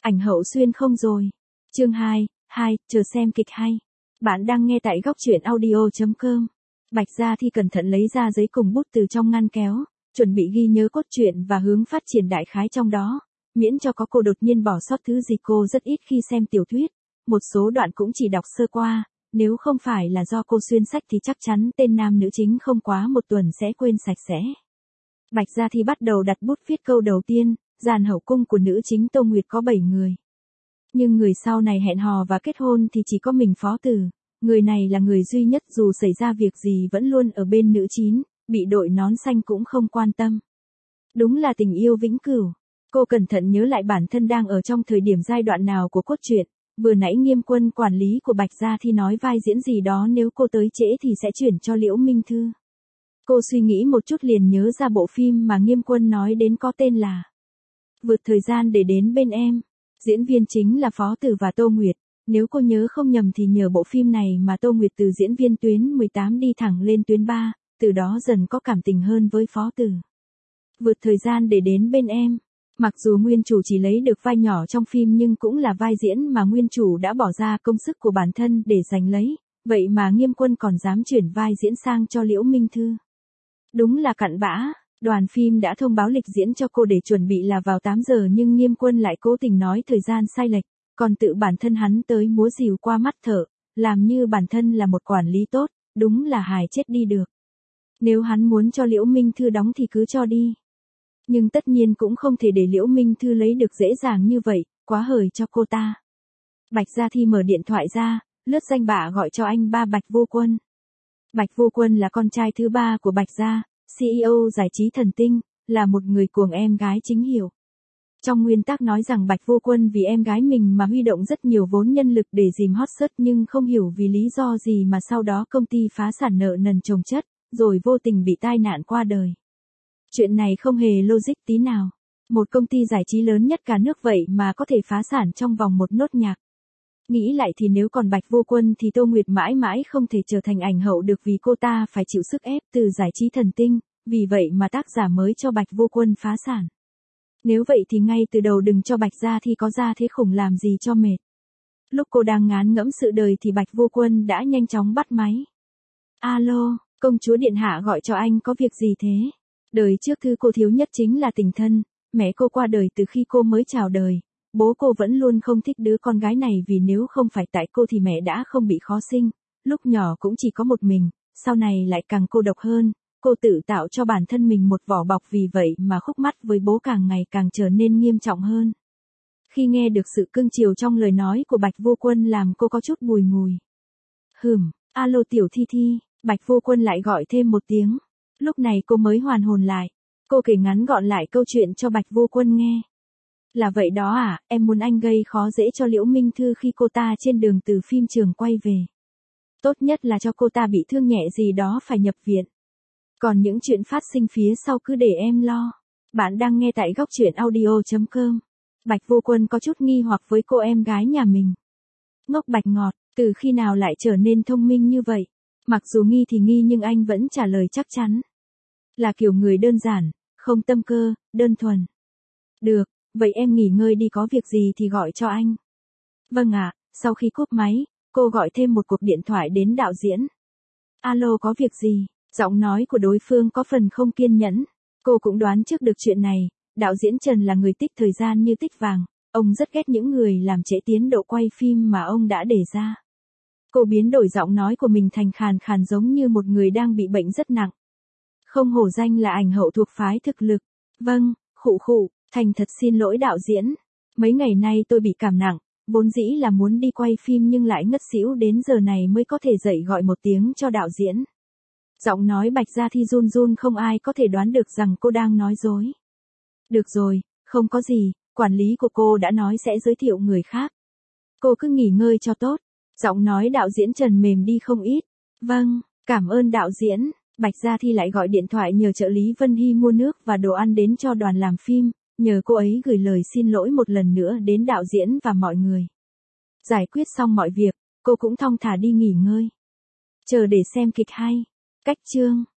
Ảnh hậu xuyên không rồi. Chương 2, chờ xem kịch hay. Bạn đang nghe tại góc truyện audio.com. Bạch Gia Thi cẩn thận lấy ra giấy cùng bút từ trong ngăn kéo, chuẩn bị ghi nhớ cốt truyện và hướng phát triển đại khái trong đó, miễn cho có cô đột nhiên bỏ sót thứ gì. Cô rất ít khi xem tiểu thuyết, một số đoạn cũng chỉ đọc sơ qua, nếu không phải là do cô xuyên sách thì chắc chắn tên nam nữ chính không quá một tuần sẽ quên sạch sẽ. Bạch Gia Thi bắt đầu đặt bút viết câu đầu tiên, dàn hậu cung của nữ chính Tô Nguyệt có 7 người. Nhưng người sau này hẹn hò và kết hôn thì chỉ có mình Phó Tử, người này là người duy nhất dù xảy ra việc gì vẫn luôn ở bên nữ chính, bị đội nón xanh cũng không quan tâm. Đúng là tình yêu vĩnh cửu. Cô cẩn thận nhớ lại bản thân đang ở trong thời điểm giai đoạn nào của cốt truyện, vừa nãy Nghiêm Quân quản lý của Bạch Gia Thi nói vai diễn gì đó nếu cô tới trễ thì sẽ chuyển cho Liễu Minh Thư. Cô suy nghĩ một chút liền nhớ ra bộ phim mà Nghiêm Quân nói đến có tên là Vượt thời gian để đến bên em. Diễn viên chính là Phó Tử và Tô Nguyệt. Nếu cô nhớ không nhầm thì nhờ bộ phim này mà Tô Nguyệt từ diễn viên tuyến 18 đi thẳng lên tuyến 3, từ đó dần có cảm tình hơn với Phó Tử. Vượt thời gian để đến bên em. Mặc dù nguyên chủ chỉ lấy được vai nhỏ trong phim nhưng cũng là vai diễn mà nguyên chủ đã bỏ ra công sức của bản thân để giành lấy, vậy mà Nghiêm Quân còn dám chuyển vai diễn sang cho Liễu Minh Thư. Đúng là cặn bã. Đoàn phim đã thông báo lịch diễn cho cô để chuẩn bị là vào 8 giờ nhưng Nghiêm Quân lại cố tình nói thời gian sai lệch, còn tự bản thân hắn tới múa rìu qua mắt thợ, làm như bản thân là một quản lý tốt, đúng là hài chết đi được. Nếu hắn muốn cho Liễu Minh Thư đóng thì cứ cho đi. Nhưng tất nhiên cũng không thể để Liễu Minh Thư lấy được dễ dàng như vậy, quá hời cho cô ta. Bạch Gia Thi mở điện thoại ra, lướt danh bạ gọi cho anh ba Bạch Vô Quân. Bạch Vô Quân là con trai thứ 3 của Bạch Gia, CEO giải trí Thần Tinh, là một người cuồng em gái chính hiệu. Trong nguyên tắc nói rằng Bạch Vô Quân vì em gái mình mà huy động rất nhiều vốn nhân lực để dìm hot search nhưng không hiểu vì lý do gì mà sau đó công ty phá sản nợ nần chồng chất, rồi vô tình bị tai nạn qua đời. Chuyện này không hề logic tí nào. Một công ty giải trí lớn nhất cả nước vậy mà có thể phá sản trong vòng một nốt nhạc. Nghĩ lại thì nếu còn Bạch Vô Quân thì Tô Nguyệt mãi mãi không thể trở thành ảnh hậu được vì cô ta phải chịu sức ép từ giải trí Thần Tinh, vì vậy mà tác giả mới cho Bạch Vô Quân phá sản. Nếu vậy thì ngay từ đầu đừng cho Bạch Gia Thi có ra thế khủng làm gì cho mệt. Lúc cô đang ngán ngẫm sự đời thì Bạch Vô Quân đã nhanh chóng bắt máy. Alo, công chúa điện hạ gọi cho anh có việc gì thế? Đời trước thứ cô thiếu nhất chính là tình thân, mẹ cô qua đời từ khi cô mới chào đời. Bố cô vẫn luôn không thích đứa con gái này vì nếu không phải tại cô thì mẹ đã không bị khó sinh, lúc nhỏ cũng chỉ có một mình, sau này lại càng cô độc hơn, cô tự tạo cho bản thân mình một vỏ bọc vì vậy mà khúc mắc với bố càng ngày càng trở nên nghiêm trọng hơn. Khi nghe được sự cưng chiều trong lời nói của Bạch Vô Quân làm cô có chút bùi ngùi. Alo Tiểu Thi Thi, Bạch Vô Quân lại gọi thêm một tiếng. Lúc này cô mới hoàn hồn lại, cô kể ngắn gọn lại câu chuyện cho Bạch Vô Quân nghe. Là vậy đó à, em muốn anh gây khó dễ cho Liễu Minh Thư khi cô ta trên đường từ phim trường quay về. Tốt nhất là cho cô ta bị thương nhẹ gì đó phải nhập viện. Còn những chuyện phát sinh phía sau cứ để em lo. Bạn đang nghe tại góc truyện audio.com. Bạch Vô Quân có chút nghi hoặc với cô em gái nhà mình. Ngốc Bạch Ngọt, từ khi nào lại trở nên thông minh như vậy? Mặc dù nghi thì nghi nhưng anh vẫn trả lời chắc chắn. Là kiểu người đơn giản, không tâm cơ, đơn thuần. Được. Vậy em nghỉ ngơi đi, có việc gì thì gọi cho anh. Vâng ạ, sau khi cúp máy, cô gọi thêm một cuộc điện thoại đến đạo diễn. Alo, có việc gì? Giọng nói của đối phương có phần không kiên nhẫn. Cô cũng đoán trước được chuyện này, đạo diễn Trần là người tích thời gian như tích vàng. Ông rất ghét những người làm trễ tiến độ quay phim mà ông đã đề ra. Cô biến đổi giọng nói của mình thành khàn khàn giống như một người đang bị bệnh rất nặng. Không hổ danh là ảnh hậu thuộc phái thực lực. Vâng, khụ. Thành thật xin lỗi đạo diễn. Mấy ngày nay tôi bị cảm nặng, vốn dĩ là muốn đi quay phim nhưng lại ngất xỉu đến giờ này mới có thể dậy gọi một tiếng cho đạo diễn. Giọng nói Bạch Gia Thi run run không ai có thể đoán được rằng cô đang nói dối. Được rồi, không có gì, quản lý của cô đã nói sẽ giới thiệu người khác. Cô cứ nghỉ ngơi cho tốt. Giọng nói đạo diễn Trần mềm đi không ít. Vâng, cảm ơn đạo diễn. Bạch Gia Thi lại gọi điện thoại nhờ trợ lý Vân Hy mua nước và đồ ăn đến cho đoàn làm phim. Nhờ cô ấy gửi lời xin lỗi một lần nữa đến đạo diễn và mọi người. Giải quyết xong mọi việc, cô cũng thong thả đi nghỉ ngơi. Chờ để xem kịch hay. Cách chương